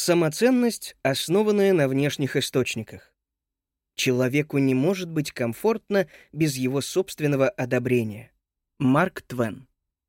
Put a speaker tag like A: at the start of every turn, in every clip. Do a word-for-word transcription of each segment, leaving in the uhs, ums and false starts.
A: Самоценность, основанная на внешних источниках. Человеку не может быть комфортно без его собственного одобрения. Марк Твен.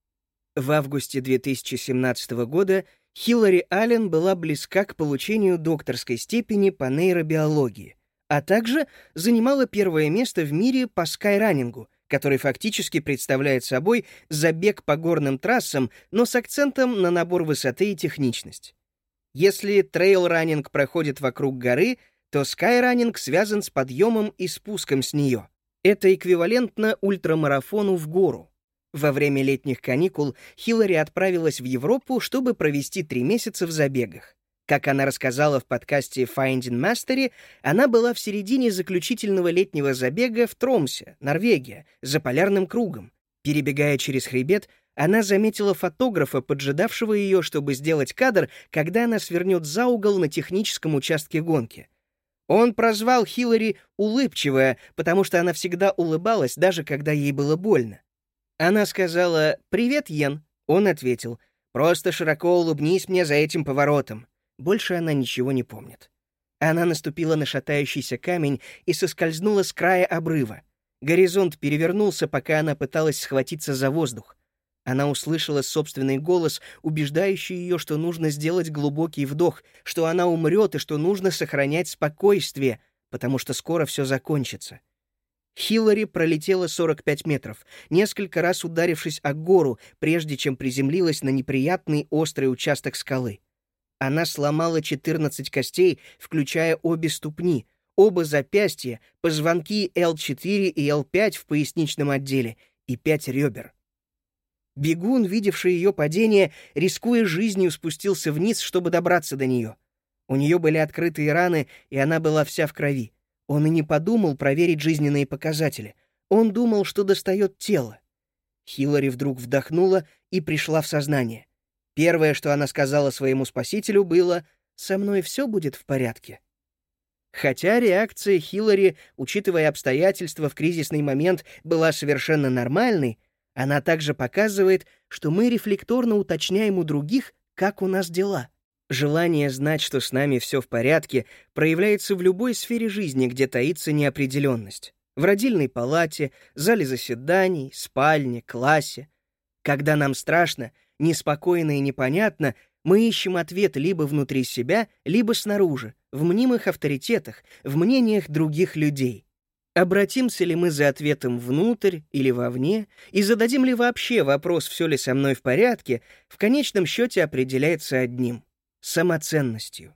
A: В августе две тысячи семнадцатого года Хиллари Аллен была близка к получению докторской степени по нейробиологии, а также занимала первое место в мире по скайранингу, который фактически представляет собой забег по горным трассам, но с акцентом на набор высоты и техничность. Если трейл-раннинг проходит вокруг горы, то скайраннинг связан с подъемом и спуском с нее. Это эквивалентно ультрамарафону в гору. Во время летних каникул Хиллари отправилась в Европу, чтобы провести три месяца в забегах. Как она рассказала в подкасте Finding Mastery, она была в середине заключительного летнего забега в Тромсе, Норвегия, за полярным кругом. Перебегая через хребет, она заметила фотографа, поджидавшего ее, чтобы сделать кадр, когда она свернет за угол на техническом участке гонки. Он прозвал Хиллари «улыбчивая», потому что она всегда улыбалась, даже когда ей было больно. Она сказала «Привет, Йен». Он ответил «Просто широко улыбнись мне за этим поворотом». Больше она ничего не помнит. Она наступила на шатающийся камень и соскользнула с края обрыва. Горизонт перевернулся, пока она пыталась схватиться за воздух. Она услышала собственный голос, убеждающий ее, что нужно сделать глубокий вдох, что она умрет и что нужно сохранять спокойствие, потому что скоро все закончится. Хиллари пролетела сорок пять метров, несколько раз ударившись о гору, прежде чем приземлилась на неприятный острый участок скалы. Она сломала четырнадцать костей, включая обе ступни, оба запястья, позвонки эл четыре и эл пять в поясничном отделе и пять ребер. Бегун, видевший ее падение, рискуя жизнью, спустился вниз, чтобы добраться до нее. У нее были открытые раны, и она была вся в крови. Он и не подумал проверить жизненные показатели. Он думал, что достает тело. Хиллари вдруг вдохнула и пришла в сознание. Первое, что она сказала своему спасителю, было «Со мной все будет в порядке». Хотя реакция Хиллари, учитывая обстоятельства в кризисный момент, была совершенно нормальной, она также показывает, что мы рефлекторно уточняем у других, как у нас дела. Желание знать, что с нами все в порядке, проявляется в любой сфере жизни, где таится неопределенность. В родильной палате, зале заседаний, спальне, классе. Когда нам страшно, неспокойно и непонятно, мы ищем ответ либо внутри себя, либо снаружи, в мнимых авторитетах, в мнениях других людей. Обратимся ли мы за ответом внутрь или вовне, и зададим ли вообще вопрос, все ли со мной в порядке, в конечном счете определяется одним — самоценностью.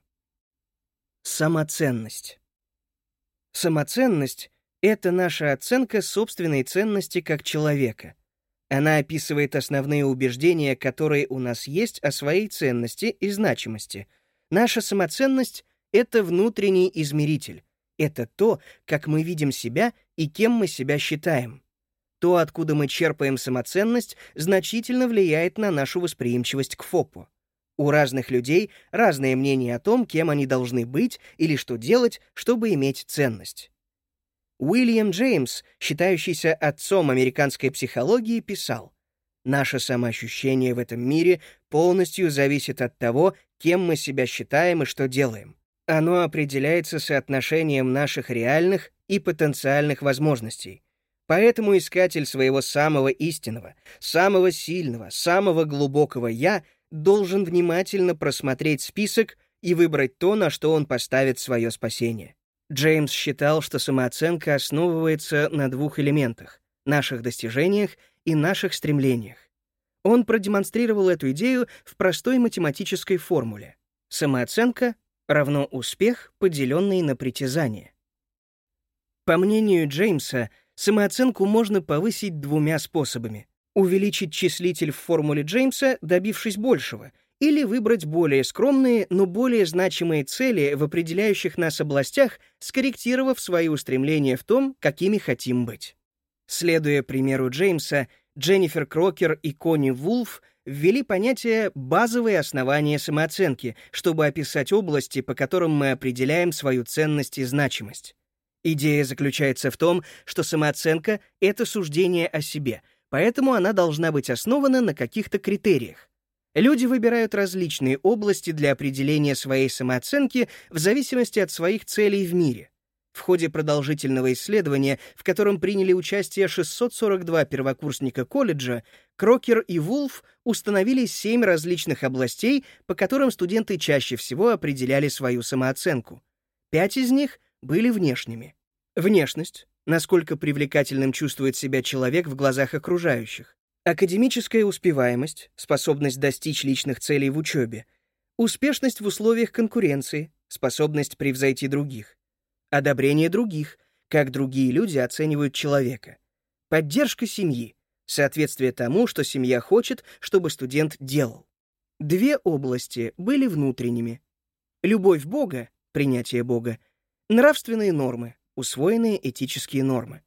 A: Самоценность. Самоценность — это наша оценка собственной ценности как человека. Она описывает основные убеждения, которые у нас есть о своей ценности и значимости. Наша самоценность — это внутренний измеритель. Это то, как мы видим себя и кем мы себя считаем. То, откуда мы черпаем самоценность, значительно влияет на нашу восприимчивость к ФОПу. У разных людей разное мнение о том, кем они должны быть или что делать, чтобы иметь ценность. Уильям Джеймс, считающийся отцом американской психологии, писал: «Наше самоощущение в этом мире полностью зависит от того, кем мы себя считаем и что делаем. Оно определяется соотношением наших реальных и потенциальных возможностей. Поэтому искатель своего самого истинного, самого сильного, самого глубокого «я» должен внимательно просмотреть список и выбрать то, на что он поставит свое спасение». Джеймс считал, что самооценка основывается на двух элементах — наших достижениях и наших стремлениях. Он продемонстрировал эту идею в простой математической формуле. Самооценка равно успех, поделенный на притязание. По мнению Джеймса, самооценку можно повысить двумя способами: увеличить числитель в формуле Джеймса, добившись большего, или выбрать более скромные, но более значимые цели в определяющих нас областях, скорректировав свои устремления в том, какими хотим быть. Следуя примеру Джеймса, Дженнифер Крокер и Конни Вулф ввели понятие «базовые основания самооценки», чтобы описать области, по которым мы определяем свою ценность и значимость. Идея заключается в том, что самооценка — это суждение о себе, поэтому она должна быть основана на каких-то критериях. Люди выбирают различные области для определения своей самооценки в зависимости от своих целей в мире. В ходе продолжительного исследования, в котором приняли участие шестьсот сорок два первокурсника колледжа, Крокер и Вулф установили семь различных областей, по которым студенты чаще всего определяли свою самооценку. Пять из них были внешними. Внешность, насколько привлекательным чувствует себя человек в глазах окружающих. Академическая успеваемость, способность достичь личных целей в учебе. Успешность в условиях конкуренции, способность превзойти других. Одобрение других, как другие люди оценивают человека. Поддержка семьи, соответствие тому, что семья хочет, чтобы студент делал. Две области были внутренними. Любовь Бога, принятие Бога, нравственные нормы, усвоенные этические нормы.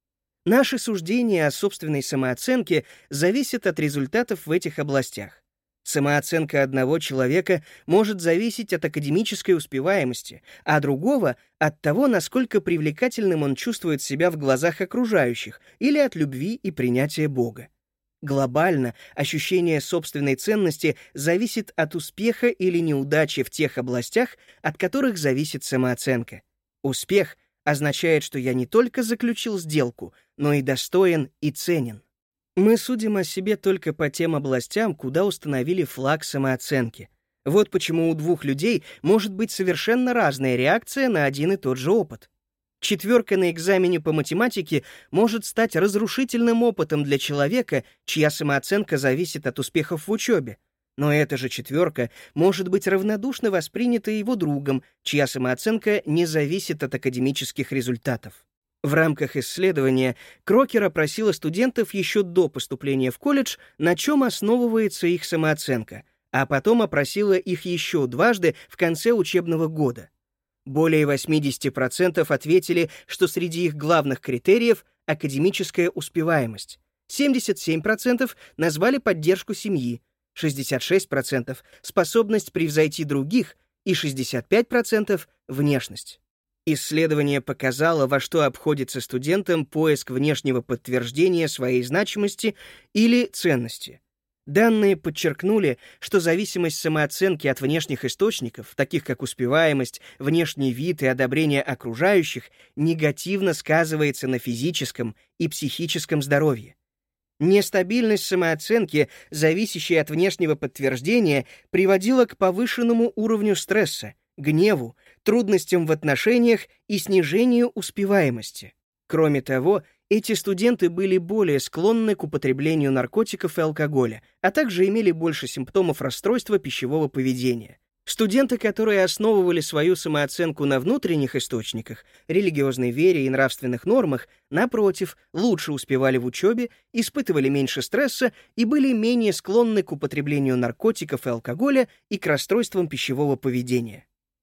A: Наши суждения о собственной самооценке зависят от результатов в этих областях. Самооценка одного человека может зависеть от академической успеваемости, а другого — от того, насколько привлекательным он чувствует себя в глазах окружающих, или от любви и принятия Бога. Глобально ощущение собственной ценности зависит от успеха или неудачи в тех областях, от которых зависит самооценка. Успех означает, что я не только заключил сделку, но и достоин и ценен. Мы судим о себе только по тем областям, куда установили флаг самооценки. Вот почему у двух людей может быть совершенно разная реакция на один и тот же опыт. Четверка на экзамене по математике может стать разрушительным опытом для человека, чья самооценка зависит от успехов в учебе. Но эта же четверка может быть равнодушно воспринята его другом, чья самооценка не зависит от академических результатов. В рамках исследования Крокер опросила студентов еще до поступления в колледж, на чем основывается их самооценка, а потом опросила их еще дважды в конце учебного года. Более восемьдесят процентов ответили, что среди их главных критериев — академическая успеваемость. семьдесят семь процентов назвали поддержку семьи, шестьдесят шесть процентов — способность превзойти других и шестьдесят пять процентов — внешность. Исследование показало, во что обходится студентам поиск внешнего подтверждения своей значимости или ценности. Данные подчеркнули, что зависимость самооценки от внешних источников, таких как успеваемость, внешний вид и одобрение окружающих, негативно сказывается на физическом и психическом здоровье. Нестабильность самооценки, зависящая от внешнего подтверждения, приводила к повышенному уровню стресса, гневу, трудностям в отношениях и снижению успеваемости. Кроме того, эти студенты были более склонны к употреблению наркотиков и алкоголя, а также имели больше симптомов расстройства пищевого поведения. Студенты, которые основывали свою самооценку на внутренних источниках, религиозной вере и нравственных нормах, напротив, лучше успевали в учебе, испытывали меньше стресса и были менее склонны к употреблению наркотиков и алкоголя и к расстройствам пищевого поведения.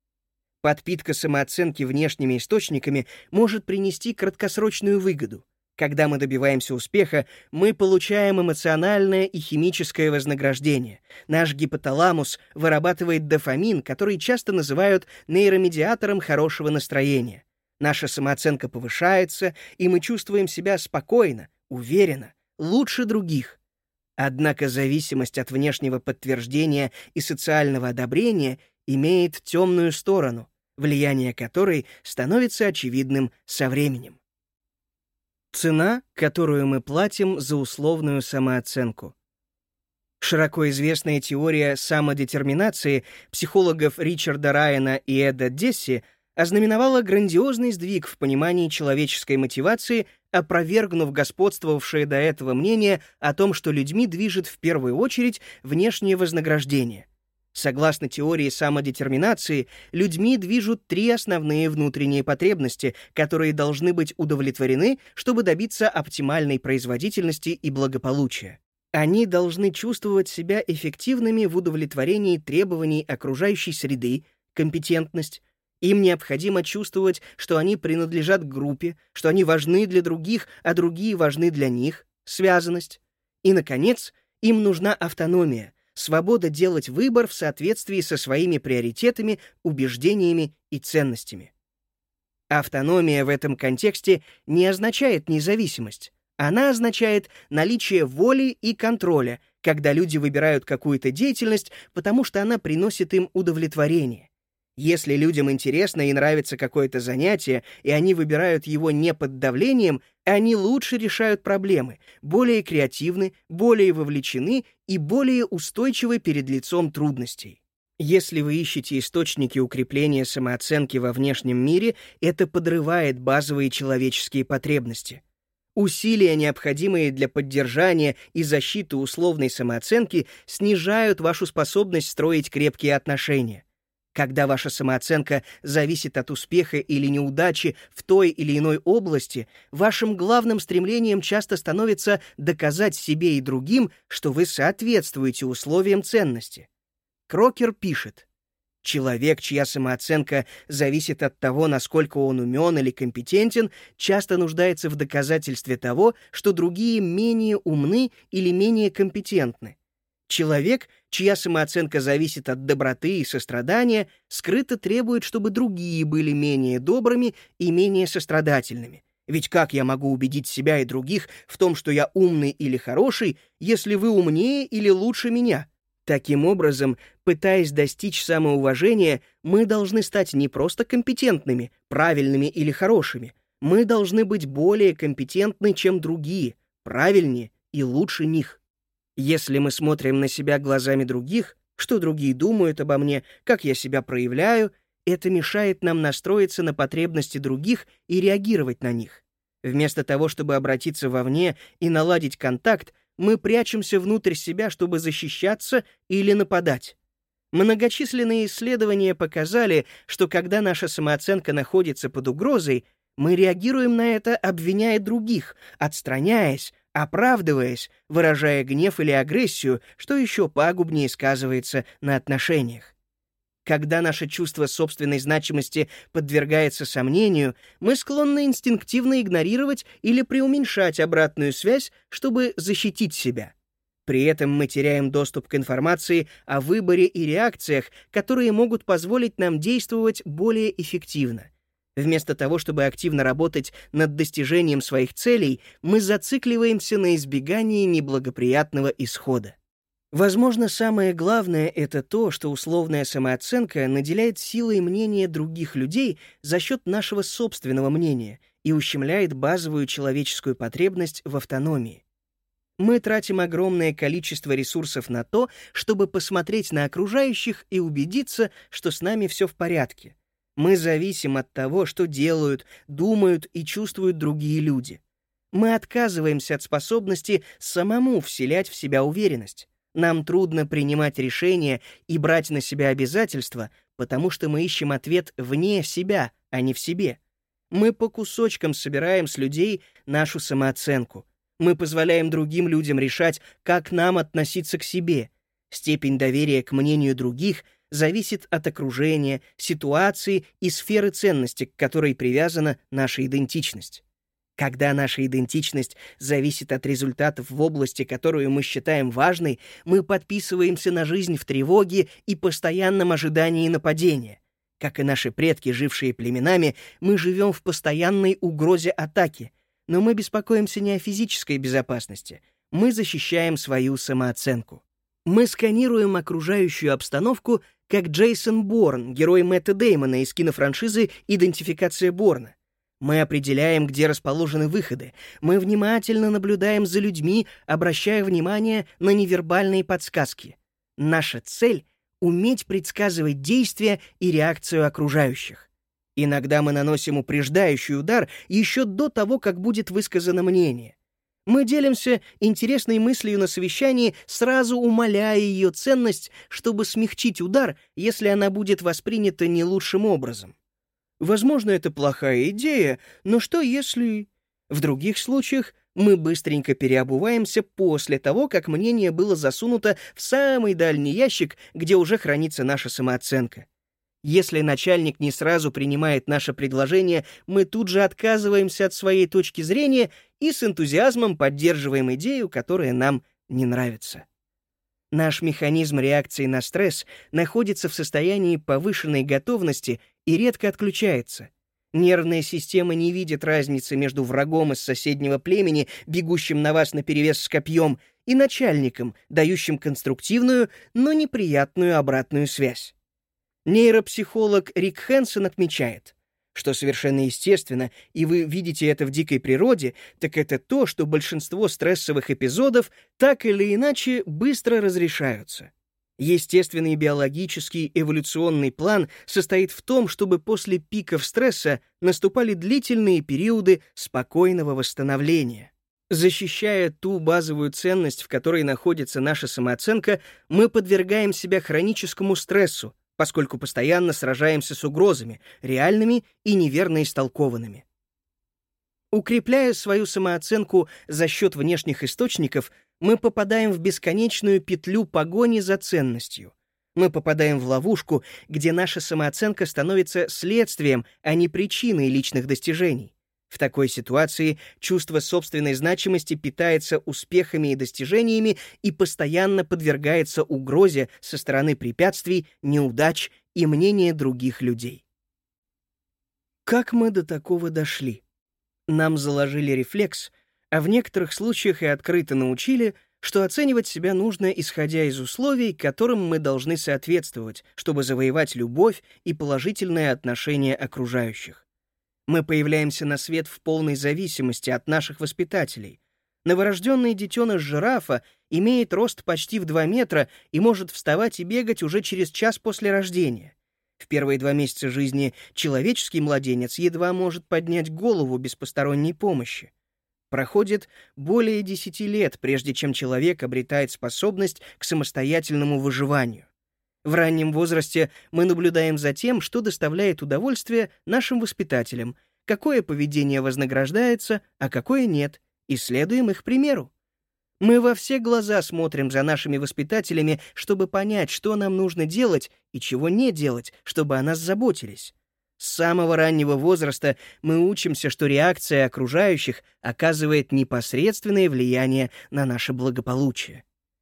A: Подпитка самооценки внешними источниками может принести краткосрочную выгоду. Когда мы добиваемся успеха, мы получаем эмоциональное и химическое вознаграждение. Наш гипоталамус вырабатывает дофамин, который часто называют нейромедиатором хорошего настроения. Наша самооценка повышается, и мы чувствуем себя спокойно, уверенно, лучше других. Однако зависимость от внешнего подтверждения и социального одобрения имеет темную сторону, влияние которой становится очевидным со временем. Цена, которую мы платим за условную самооценку. Широко известная теория самодетерминации психологов Ричарда Райана и Эда Десси ознаменовала грандиозный сдвиг в понимании человеческой мотивации, опровергнув господствовавшее до этого мнение о том, что людьми движет в первую очередь внешнее вознаграждение. Согласно теории самодетерминации, людьми движут три основные внутренние потребности, которые должны быть удовлетворены, чтобы добиться оптимальной производительности и благополучия. Они должны чувствовать себя эффективными в удовлетворении требований окружающей среды, компетентность. Им необходимо чувствовать, что они принадлежат к группе, что они важны для других, а другие важны для них, связанность. И, наконец, им нужна автономия, свобода делать выбор в соответствии со своими приоритетами, убеждениями и ценностями. Автономия в этом контексте не означает независимость. Она означает наличие воли и контроля, когда люди выбирают какую-то деятельность, потому что она приносит им удовлетворение. Если людям интересно и нравится какое-то занятие, и они выбирают его не под давлением, они лучше решают проблемы, более креативны, более вовлечены и более устойчивы перед лицом трудностей. Если вы ищете источники укрепления самооценки во внешнем мире, это подрывает базовые человеческие потребности. Усилия, необходимые для поддержания и защиты условной самооценки, снижают вашу способность строить крепкие отношения. Когда ваша самооценка зависит от успеха или неудачи в той или иной области, вашим главным стремлением часто становится доказать себе и другим, что вы соответствуете условиям ценности. Крокер пишет: «Человек, чья самооценка зависит от того, насколько он умен или компетентен, часто нуждается в доказательстве того, что другие менее умны или менее компетентны. Человек, чья самооценка зависит от доброты и сострадания, скрыто требует, чтобы другие были менее добрыми и менее сострадательными. Ведь как я могу убедить себя и других в том, что я умный или хороший, если вы умнее или лучше меня?» Таким образом, пытаясь достичь самоуважения, мы должны стать не просто компетентными, правильными или хорошими. Мы должны быть более компетентны, чем другие, правильнее и лучше них. Если мы смотрим на себя глазами других, что другие думают обо мне, как я себя проявляю, это мешает нам настроиться на потребности других и реагировать на них. Вместо того, чтобы обратиться вовне и наладить контакт, мы прячемся внутрь себя, чтобы защищаться или нападать. Многочисленные исследования показали, что когда наша самооценка находится под угрозой, мы реагируем на это, обвиняя других, отстраняясь, оправдываясь, выражая гнев или агрессию, что еще пагубнее сказывается на отношениях. Когда наше чувство собственной значимости подвергается сомнению, мы склонны инстинктивно игнорировать или преуменьшать обратную связь, чтобы защитить себя. При этом мы теряем доступ к информации о выборе и реакциях, которые могут позволить нам действовать более эффективно. Вместо того, чтобы активно работать над достижением своих целей, мы зацикливаемся на избегании неблагоприятного исхода. Возможно, самое главное — это то, что условная самооценка наделяет силой мнения других людей за счет нашего собственного мнения и ущемляет базовую человеческую потребность в автономии. Мы тратим огромное количество ресурсов на то, чтобы посмотреть на окружающих и убедиться, что с нами все в порядке. Мы зависим от того, что делают, думают и чувствуют другие люди. Мы отказываемся от способности самому вселять в себя уверенность. Нам трудно принимать решения и брать на себя обязательства, потому что мы ищем ответ вне себя, а не в себе. Мы по кусочкам собираем с людей нашу самооценку. Мы позволяем другим людям решать, как нам относиться к себе. Степень доверия к мнению других зависит от окружения, ситуации и сферы ценности, к которой привязана наша идентичность. Когда наша идентичность зависит от результатов в области, которую мы считаем важной, мы подписываемся на жизнь в тревоге и постоянном ожидании нападения. Как и наши предки, жившие племенами, мы живем в постоянной угрозе атаки, но мы беспокоимся не о физической безопасности, мы защищаем свою самооценку. Мы сканируем окружающую обстановку, как Джейсон Борн, герой Мэтта Дэймона из кинофраншизы «Идентификация Борна». Мы определяем, где расположены выходы. Мы внимательно наблюдаем за людьми, обращая внимание на невербальные подсказки. Наша цель — уметь предсказывать действия и реакцию окружающих. Иногда мы наносим упреждающий удар еще до того, как будет высказано мнение. Мы делимся интересной мыслью на совещании, сразу умаляя ее ценность, чтобы смягчить удар, если она будет воспринята не лучшим образом. Возможно, это плохая идея, но что если... В других случаях мы быстренько переобуваемся после того, как мнение было засунуто в самый дальний ящик, где уже хранится наша самооценка. Если начальник не сразу принимает наше предложение, мы тут же отказываемся от своей точки зрения и с энтузиазмом поддерживаем идею, которая нам не нравится. Наш механизм реакции на стресс находится в состоянии повышенной готовности и редко отключается. Нервная система не видит разницы между врагом из соседнего племени, бегущим на вас наперевес с копьем, и начальником, дающим конструктивную, но неприятную обратную связь. Нейропсихолог Рик Хэнсон отмечает, что совершенно естественно, и вы видите это в дикой природе, так это то, что большинство стрессовых эпизодов так или иначе быстро разрешаются. Естественный биологический эволюционный план состоит в том, чтобы после пиков стресса наступали длительные периоды спокойного восстановления. Защищая ту базовую ценность, в которой находится наша самооценка, мы подвергаем себя хроническому стрессу, поскольку постоянно сражаемся с угрозами, реальными и неверно истолкованными. Укрепляя свою самооценку за счет внешних источников, мы попадаем в бесконечную петлю погони за ценностью. Мы попадаем в ловушку, где наша самооценка становится следствием, а не причиной личных достижений. В такой ситуации чувство собственной значимости питается успехами и достижениями и постоянно подвергается угрозе со стороны препятствий, неудач и мнения других людей. Как мы до такого дошли? Нам заложили рефлекс, а в некоторых случаях и открыто научили, что оценивать себя нужно, исходя из условий, которым мы должны соответствовать, чтобы завоевать любовь и положительное отношение окружающих. Мы появляемся на свет в полной зависимости от наших воспитателей. Новорожденный детеныш жирафа имеет рост почти в два метра и может вставать и бегать уже через час после рождения. В первые два месяца жизни человеческий младенец едва может поднять голову без посторонней помощи. Проходит более десяти лет, прежде чем человек обретает способность к самостоятельному выживанию. В раннем возрасте мы наблюдаем за тем, что доставляет удовольствие нашим воспитателям, какое поведение вознаграждается, а какое нет, и следуем их примеру. Мы во все глаза смотрим за нашими воспитателями, чтобы понять, что нам нужно делать и чего не делать, чтобы о нас заботились. С самого раннего возраста мы учимся, что реакция окружающих оказывает непосредственное влияние на наше благополучие.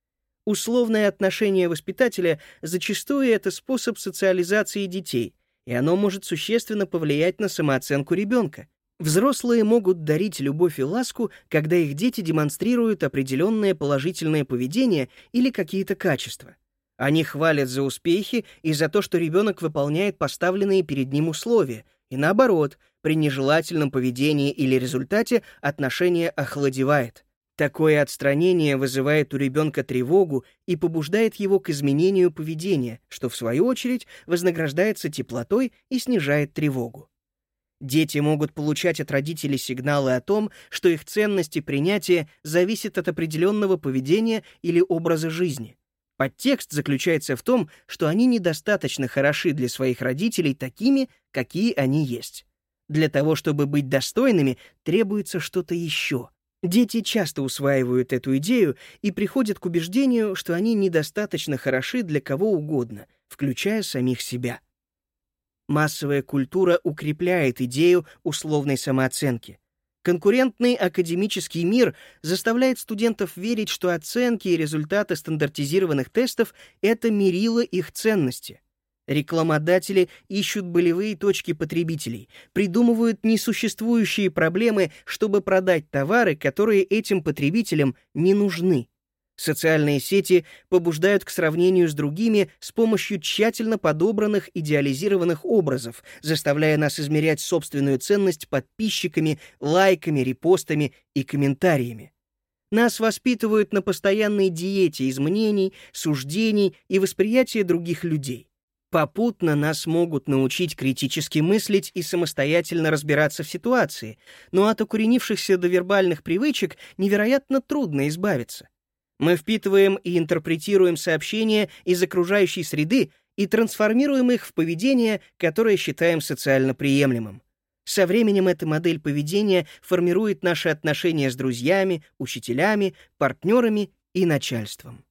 A: Условное отношение воспитателя зачастую это способ социализации детей, и оно может существенно повлиять на самооценку ребенка. Взрослые могут дарить любовь и ласку, когда их дети демонстрируют определенное положительное поведение или какие-то качества. Они хвалят за успехи и за то, что ребенок выполняет поставленные перед ним условия, и наоборот, при нежелательном поведении или результате отношение охладевает. Такое отстранение вызывает у ребенка тревогу и побуждает его к изменению поведения, что, в свою очередь, вознаграждается теплотой и снижает тревогу. Дети могут получать от родителей сигналы о том, что их ценность и принятие зависят от определенного поведения или образа жизни. Подтекст заключается в том, что они недостаточно хороши для своих родителей такими, какие они есть. Для того, чтобы быть достойными, требуется что-то еще. Дети часто усваивают эту идею и приходят к убеждению, что они недостаточно хороши для кого угодно, включая самих себя. Массовая культура укрепляет идею условной самооценки. Конкурентный академический мир заставляет студентов верить, что оценки и результаты стандартизированных тестов — это мерило их ценности. Рекламодатели ищут болевые точки потребителей, придумывают несуществующие проблемы, чтобы продать товары, которые этим потребителям не нужны. Социальные сети побуждают к сравнению с другими с помощью тщательно подобранных идеализированных образов, заставляя нас измерять собственную ценность подписчиками, лайками, репостами и комментариями. Нас воспитывают на постоянной диете из мнений, суждений и восприятия других людей. Попутно нас могут научить критически мыслить и самостоятельно разбираться в ситуации, но от укоренившихся довербальных привычек невероятно трудно избавиться. Мы впитываем и интерпретируем сообщения из окружающей среды и трансформируем их в поведение, которое считаем социально приемлемым. Со временем эта модель поведения формирует наши отношения с друзьями, учителями, партнерами и начальством.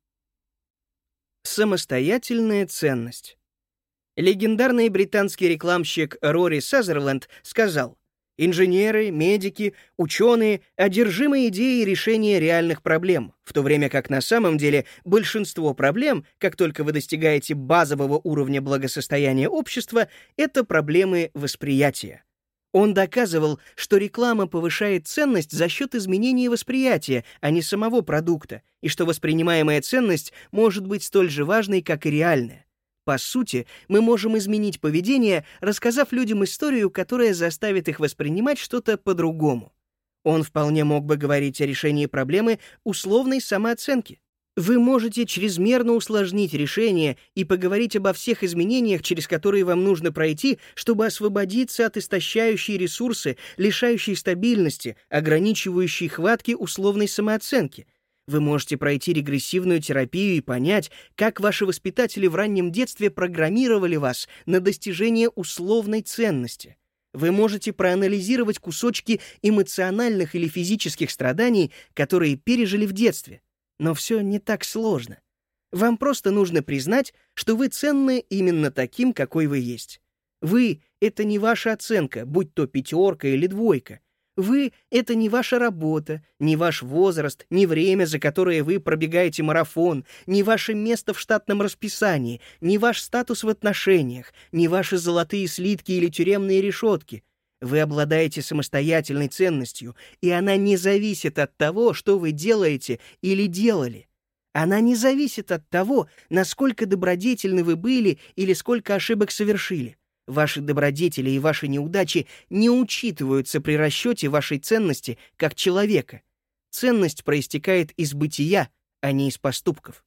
A: Самостоятельная ценность. Легендарный британский рекламщик Рори Сазерленд сказал: «Инженеры, медики, ученые одержимы идеей решения реальных проблем, в то время как на самом деле большинство проблем, как только вы достигаете базового уровня благосостояния общества, это проблемы восприятия. Он доказывал, что реклама повышает ценность за счет изменения восприятия, а не самого продукта, и что воспринимаемая ценность может быть столь же важной, как и реальная. По сути, мы можем изменить поведение, рассказав людям историю, которая заставит их воспринимать что-то по-другому. Он вполне мог бы говорить о решении проблемы условной самооценки. Вы можете чрезмерно усложнить решение и поговорить обо всех изменениях, через которые вам нужно пройти, чтобы освободиться от истощающей ресурсы, лишающей стабильности, ограничивающей хватки условной самооценки. Вы можете пройти регрессивную терапию и понять, как ваши воспитатели в раннем детстве программировали вас на достижение условной ценности. Вы можете проанализировать кусочки эмоциональных или физических страданий, которые пережили в детстве. Но все не так сложно. Вам просто нужно признать, что вы ценны именно таким, какой вы есть. Вы — это не ваша оценка, будь то пятерка или двойка. Вы — это не ваша работа, не ваш возраст, не время, за которое вы пробегаете марафон, не ваше место в штатном расписании, не ваш статус в отношениях, не ваши золотые слитки или тюремные решетки. Вы обладаете самостоятельной ценностью, и она не зависит от того, что вы делаете или делали. Она не зависит от того, насколько добродетельны вы были или сколько ошибок совершили. Ваши добродетели и ваши неудачи не учитываются при расчете вашей ценности как человека. Ценность проистекает из бытия, а не из поступков.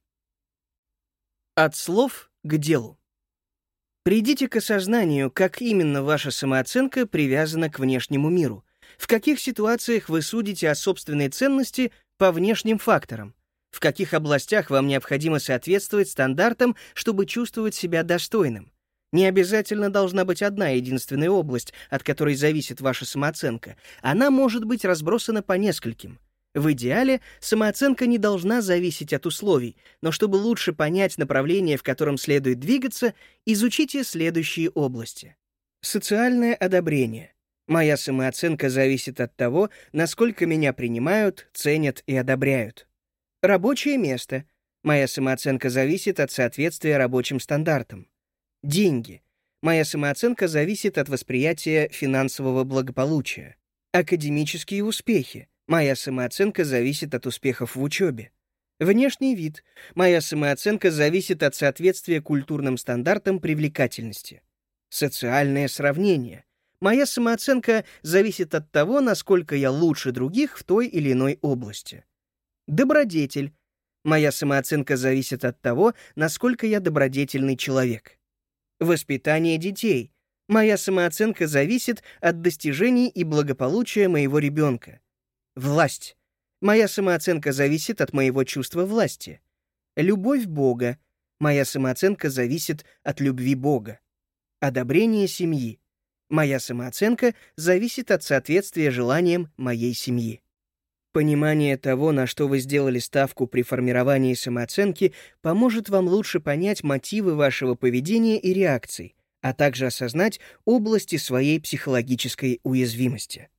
A: От слов к делу. Придите к осознанию, как именно ваша самооценка привязана к внешнему миру. В каких ситуациях вы судите о собственной ценности по внешним факторам? В каких областях вам необходимо соответствовать стандартам, чтобы чувствовать себя достойным? Не обязательно должна быть одна единственная область, от которой зависит ваша самооценка. Она может быть разбросана по нескольким. В идеале самооценка не должна зависеть от условий, но чтобы лучше понять направление, в котором следует двигаться, изучите следующие области. Социальное одобрение. Моя самооценка зависит от того, насколько меня принимают, ценят и одобряют. Рабочее место. Моя самооценка зависит от соответствия рабочим стандартам. Деньги. Моя самооценка зависит от восприятия финансового благополучия. Академические успехи. Моя самооценка зависит от успехов в учебе. Внешний вид. Моя самооценка зависит от соответствия культурным стандартам привлекательности. Социальное сравнение. Моя самооценка зависит от того, насколько я лучше других в той или иной области. Добродетель. Моя самооценка зависит от того, насколько я добродетельный человек. Воспитание детей. Моя самооценка зависит от достижений и благополучия моего ребенка. Власть. Моя самооценка зависит от моего чувства власти. Любовь Бога. Моя самооценка зависит от любви Бога. Одобрение семьи. Моя самооценка зависит от соответствия желаниям моей семьи. Понимание того, на что вы сделали ставку при формировании самооценки, поможет вам лучше понять мотивы вашего поведения и реакций, а также осознать области своей психологической уязвимости.